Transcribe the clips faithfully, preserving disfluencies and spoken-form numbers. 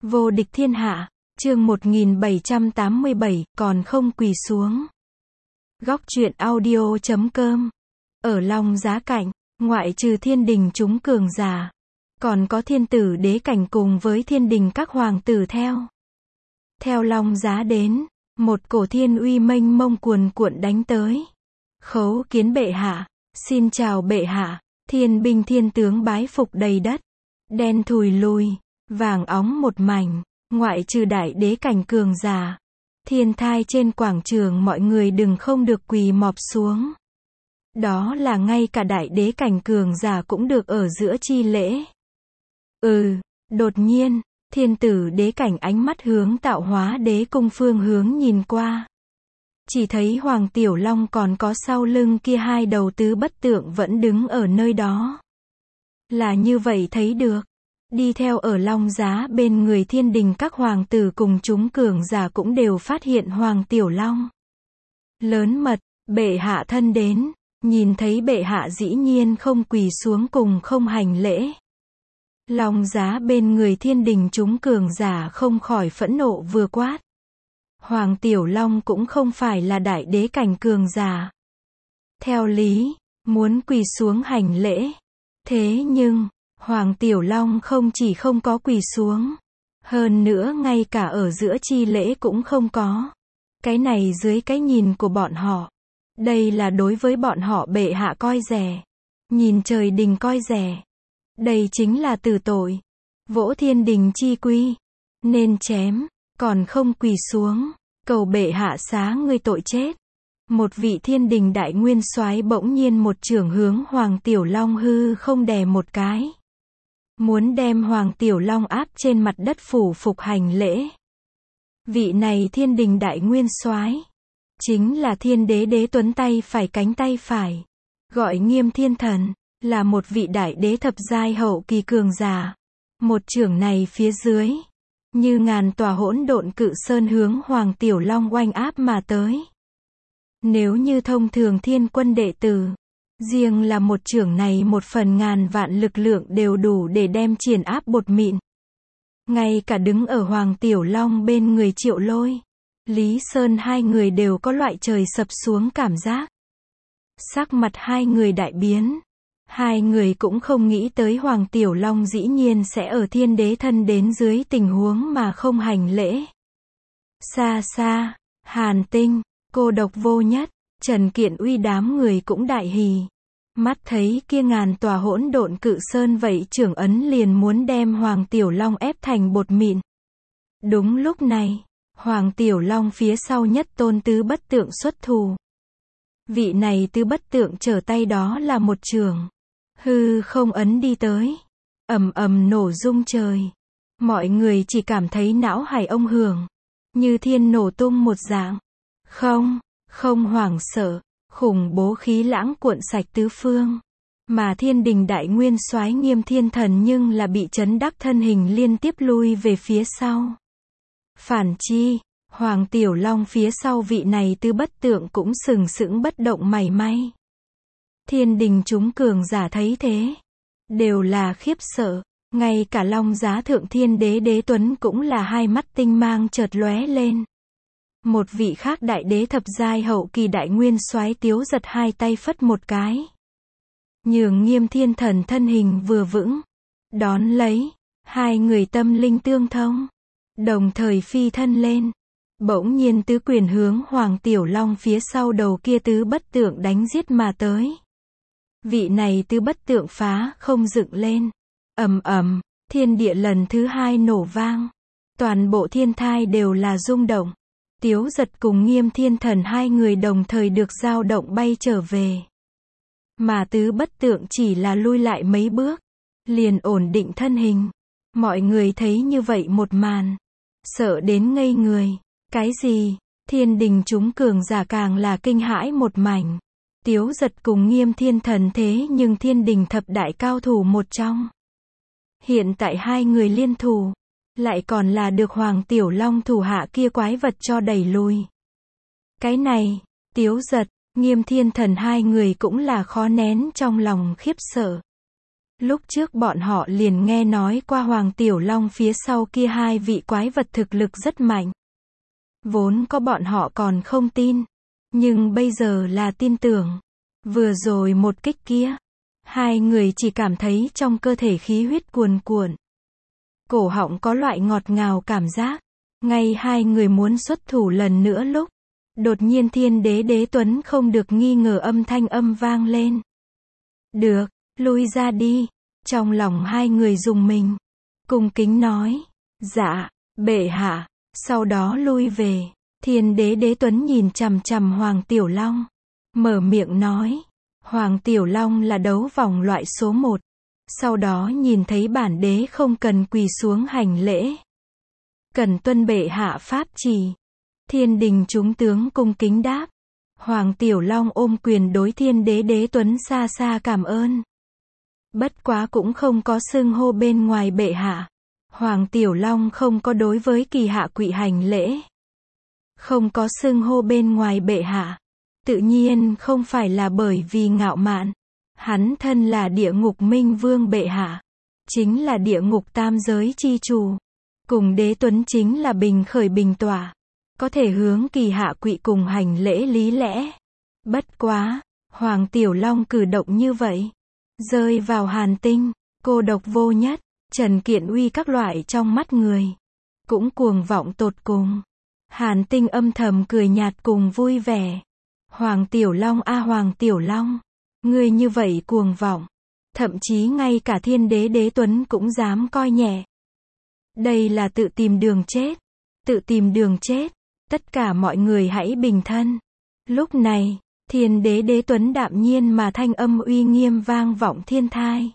Vô địch thiên hạ, chương một nghìn bảy trăm tám mươi bảy, còn không quỳ xuống. Góc truyện audio chấm com. Ở Long Giá Cảnh, ngoại trừ thiên đình chúng cường giả, còn có thiên tử đế cảnh cùng với thiên đình các hoàng tử theo. Theo Long Giá đến, một cổ thiên uy mênh mông cuồn cuộn đánh tới. Khấu kiến bệ hạ, xin chào bệ hạ, thiên binh thiên tướng bái phục đầy đất. Đen thùi lùi, vàng óng một mảnh, ngoại trừ đại đế cảnh cường giả. Thiên thai trên quảng trường mọi người đừng không được quỳ mọp xuống. Đó là ngay cả đại đế cảnh cường giả cũng được ở giữa chi lễ. Ừ, đột nhiên, thiên tử đế cảnh ánh mắt hướng tạo hóa đế cung phương hướng nhìn qua. Chỉ thấy Hoàng Tiểu Long còn có sau lưng kia hai đầu tứ bất tượng vẫn đứng ở nơi đó. Là như vậy thấy được. Đi theo ở Long Giá bên người thiên đình các hoàng tử cùng chúng cường giả cũng đều phát hiện Hoàng Tiểu Long. Lớn mật, bệ hạ thân đến, nhìn thấy bệ hạ dĩ nhiên không quỳ xuống cùng không hành lễ. Long Giá bên người thiên đình chúng cường giả không khỏi phẫn nộ vừa quát. Hoàng Tiểu Long cũng không phải là đại đế cảnh cường giả. Theo lý, muốn quỳ xuống hành lễ. Thế nhưng, Hoàng Tiểu Long không chỉ không có quỳ xuống, hơn nữa ngay cả ở giữa chi lễ cũng không có. Cái này dưới cái nhìn của bọn họ, đây là đối với bọn họ bệ hạ coi rẻ, nhìn trời đình coi rẻ. Đây chính là tử tội, vỗ thiên đình chi quy, nên chém, còn không quỳ xuống, cầu bệ hạ xá ngươi tội chết. Một vị thiên đình đại nguyên soái bỗng nhiên một chưởng hướng Hoàng Tiểu Long hư không đè một cái. Muốn đem Hoàng Tiểu Long áp trên mặt đất phủ phục hành lễ. Vị này thiên đình đại nguyên soái chính là thiên đế đế tuấn tay phải cánh tay phải, gọi Nghiêm Thiên Thần, là một vị đại đế thập giai hậu kỳ cường giả. Một chưởng này phía dưới, như ngàn tòa hỗn độn cự sơn hướng Hoàng Tiểu Long oanh áp mà tới. Nếu như thông thường thiên quân đệ tử, riêng là một chưởng này một phần ngàn vạn lực lượng đều đủ để đem triển áp bột mịn. Ngay cả đứng ở Hoàng Tiểu Long bên người Triệu Lôi, Lý Sơn hai người đều có loại trời sập xuống cảm giác. Sắc mặt hai người đại biến. Hai người cũng không nghĩ tới Hoàng Tiểu Long dĩ nhiên sẽ ở thiên đế thân đến dưới tình huống mà không hành lễ. Xa xa, Hàn Tinh, Cô Độc Vô Nhất, Trần Kiện Uy đám người cũng đại hỉ. Mắt thấy kia ngàn tòa hỗn độn cự sơn vậy trưởng ấn liền muốn đem Hoàng Tiểu Long ép thành bột mịn. Đúng lúc này, Hoàng Tiểu Long phía sau nhất tôn tứ bất tượng xuất thủ. Vị này tứ bất tượng trở tay đó là một chưởng. Hư không ấn đi tới. Ầm ầm nổ rung trời. Mọi người chỉ cảm thấy não hải ông hưởng. Như thiên nổ tung một dạng. Không, không hoảng sợ. Khủng bố khí lãng cuộn sạch tứ phương. Mà thiên đình đại nguyên soái Nghiêm Thiên Thần nhưng là bị chấn đắc thân hình liên tiếp lui về phía sau. Phản chi, Hoàng Tiểu Long phía sau vị này tứ bất tượng cũng sừng sững bất động mảy may. Thiên đình chúng cường giả thấy thế, đều là khiếp sợ, ngay cả Long Giá thượng thiên đế đế tuấn cũng là hai mắt tinh mang chợt lóe lên. Một vị khác đại đế thập giai hậu kỳ đại nguyên soái Tiếu Giật hai tay phất một cái. Nhường Nghiêm Thiên Thần thân hình vừa vững, đón lấy, hai người tâm linh tương thông, đồng thời phi thân lên. Bỗng nhiên tứ quyền hướng Hoàng Tiểu Long phía sau đầu kia tứ bất tượng đánh giết mà tới. Vị này tứ bất tượng phá không dựng lên. Ầm ầm, thiên địa lần thứ hai nổ vang. Toàn bộ thiên thai đều là rung động. Tiếu Giật cùng Nghiêm Thiên Thần hai người đồng thời được dao động bay trở về. Mà tứ bất tượng chỉ là lui lại mấy bước, liền ổn định thân hình. Mọi người thấy như vậy một màn, sợ đến ngây người. Cái gì? Thiên đình chúng cường giả càng là kinh hãi một mảnh. Tiếu Giật cùng Nghiêm Thiên Thần thế nhưng thiên đình thập đại cao thủ một trong. Hiện tại hai người liên thủ, lại còn là được Hoàng Tiểu Long thủ hạ kia quái vật cho đẩy lùi. Cái này, Tiếu Giật, Nghiêm Thiên Thần hai người cũng là khó nén trong lòng khiếp sợ. Lúc trước bọn họ liền nghe nói qua Hoàng Tiểu Long phía sau kia hai vị quái vật thực lực rất mạnh. Vốn có bọn họ còn không tin, nhưng bây giờ là tin tưởng. Vừa rồi một kích kia, hai người chỉ cảm thấy trong cơ thể khí huyết cuồn cuộn. Cổ họng có loại ngọt ngào cảm giác. Ngay hai người muốn xuất thủ lần nữa lúc, đột nhiên Thiên Đế Đế Tuấn không được nghi ngờ âm thanh âm vang lên. Được, lui ra đi. Trong lòng hai người rùng mình, cung kính nói, dạ, bệ hạ, sau đó lui về. Thiên Đế Đế Tuấn nhìn chằm chằm Hoàng Tiểu Long, mở miệng nói, Hoàng Tiểu Long là đấu vòng loại số một. Sau đó nhìn thấy bản đế không cần quỳ xuống hành lễ, cần tuân bệ hạ pháp chỉ. Thiên đình chúng tướng cung kính đáp. Hoàng Tiểu Long ôm quyền đối Thiên Đế Đế Tuấn xa xa cảm ơn. Bất quá cũng không có xưng hô bên ngoài bệ hạ. Hoàng Tiểu Long không có đối với kỳ hạ quỵ hành lễ. Không có xưng hô bên ngoài bệ hạ. Tự nhiên không phải là bởi vì ngạo mạn. Hắn thân là địa ngục minh vương bệ hạ. Chính là địa ngục tam giới chi chủ. Cùng Đế Tuấn chính là bình khởi bình tỏa. Có thể hướng kỳ hạ quỵ cùng hành lễ lý lẽ. Bất quá, Hoàng Tiểu Long cử động như vậy, rơi vào Hàn Tinh, cô độc vô nhất, Trần Kiện Uy các loại trong mắt người. Cũng cuồng vọng tột cùng. Hàn Tinh âm thầm cười nhạt cùng vui vẻ. Hoàng Tiểu Long a Hoàng Tiểu Long, ngươi như vậy cuồng vọng. Thậm chí ngay cả Thiên Đế Đế Tuấn cũng dám coi nhẹ. Đây là tự tìm đường chết. Tự tìm đường chết. Tất cả mọi người hãy bình thân. Lúc này, Thiên Đế Đế Tuấn đạm nhiên mà thanh âm uy nghiêm vang vọng thiên thai.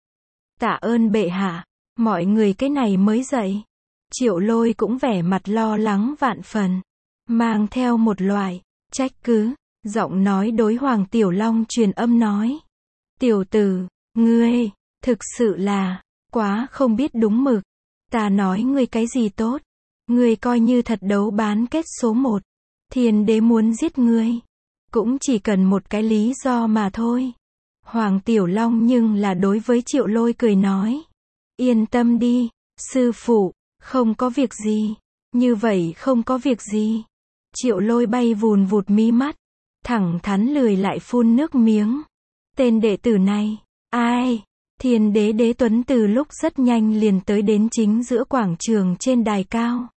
Tạ ơn bệ hạ, mọi người cái này mới dậy. Triệu Lôi cũng vẻ mặt lo lắng vạn phần, mang theo một loại trách cứ, giọng nói đối Hoàng Tiểu Long truyền âm nói. Tiểu tử, ngươi, thực sự là, quá không biết đúng mực. Ta nói ngươi cái gì tốt. Ngươi coi như thật đấu bán kết số một. Thiên đế muốn giết ngươi. Cũng chỉ cần một cái lý do mà thôi. Hoàng Tiểu Long nhưng là đối với Triệu Lôi cười nói. Yên tâm đi, sư phụ, không có việc gì. Như vậy không có việc gì. Triệu Lôi bay vùn vụt mí mắt. Thẳng thắn lười lại phun nước miếng. Tên đệ tử này, ai? Thiên đế Đế Tuấn từ lúc rất nhanh liền tới đến chính giữa quảng trường trên đài cao.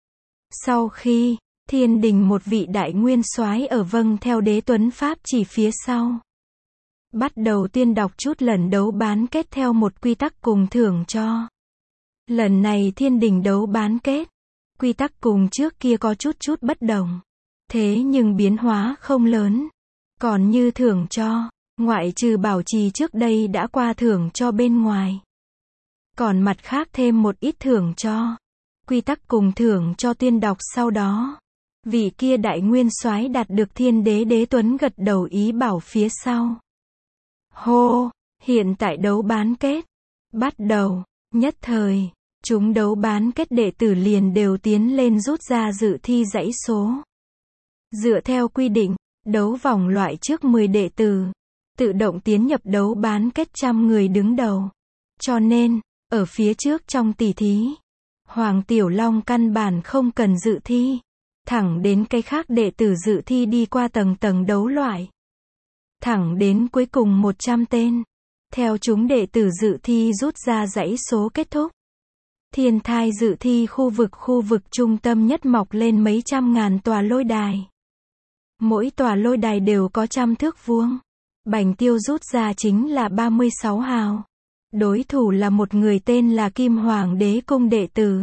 Sau khi, thiên đình một vị đại nguyên soái ở vâng theo Đế Tuấn pháp chỉ phía sau. Bắt đầu tuyên đọc chút lần đấu bán kết theo một quy tắc cùng thưởng cho. Lần này thiên đình đấu bán kết, quy tắc cùng trước kia có chút chút bất đồng. Thế nhưng biến hóa không lớn. Còn như thưởng cho, ngoại trừ bảo trì trước đây đã qua thưởng cho bên ngoài. Còn mặt khác thêm một ít thưởng cho. Quy tắc cùng thưởng cho tuyên đọc sau đó. Vị kia đại nguyên soái đạt được Thiên Đế Đế Tuấn gật đầu ý bảo phía sau. Hô, hiện tại đấu bán kết. Bắt đầu, nhất thời, chúng đấu bán kết đệ tử liền đều tiến lên rút ra dự thi dãy số. Dựa theo quy định, đấu vòng loại trước mười đệ tử, tự động tiến nhập đấu bán kết trăm người đứng đầu. Cho nên, ở phía trước trong tỷ thí, Hoàng Tiểu Long căn bản không cần dự thi. Thẳng đến cái khác đệ tử dự thi đi qua tầng tầng đấu loại. Thẳng đến cuối cùng một trăm tên. Theo chúng đệ tử dự thi rút ra dãy số kết thúc. Thiên thai dự thi khu vực khu vực trung tâm nhất mọc lên mấy trăm ngàn tòa lôi đài. Mỗi tòa lôi đài đều có trăm thước vuông. Bành tiêu rút ra chính là ba mươi sáu hào. Đối thủ là một người tên là Kim Hoàng Đế Cung đệ tử.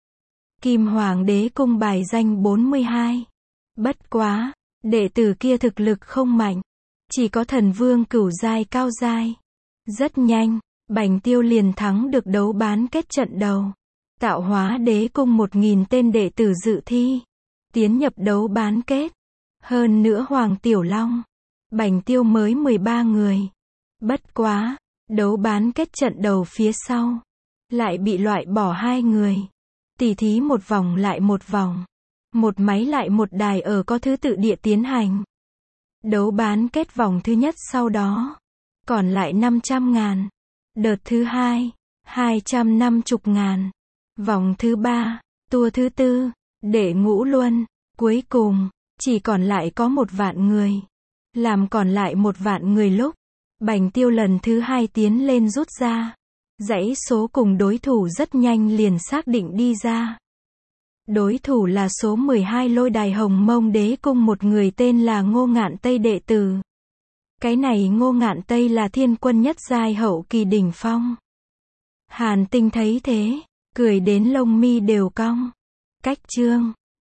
Kim Hoàng Đế Cung bài danh bốn mươi hai. Bất quá, đệ tử kia thực lực không mạnh. Chỉ có thần vương cửu giai cao giai. Rất nhanh, Bành tiêu liền thắng được đấu bán kết trận đầu. Tạo hóa Đế Cung một nghìn tên đệ tử dự thi. Tiến nhập đấu bán kết. Hơn nữa Hoàng Tiểu Long, Bành tiêu mới mười ba người. Bất quá, đấu bán kết trận đầu phía sau. Lại bị loại bỏ hai người. Tỉ thí một vòng lại một vòng. Một máy lại một đài ở có thứ tự địa tiến hành. Đấu bán kết vòng thứ nhất sau đó. Còn lại năm trăm ngàn. Đợt thứ hai, hai trăm năm mươi ngàn. Vòng thứ ba, tour thứ tư, đệ ngũ luân. Cuối cùng, chỉ còn lại có một vạn người. Làm còn lại một vạn người lúc, Bành Tiêu lần thứ hai tiến lên rút ra. Dãy số cùng đối thủ rất nhanh liền xác định đi ra. Đối thủ là số mười hai Lôi Đài Hồng Mông Đế Cung, một người tên là Ngô Ngạn Tây đệ tử. Cái này Ngô Ngạn Tây là thiên quân nhất giai hậu kỳ đỉnh phong. Hàn Tinh thấy thế, cười đến lông mi đều cong. Cách chương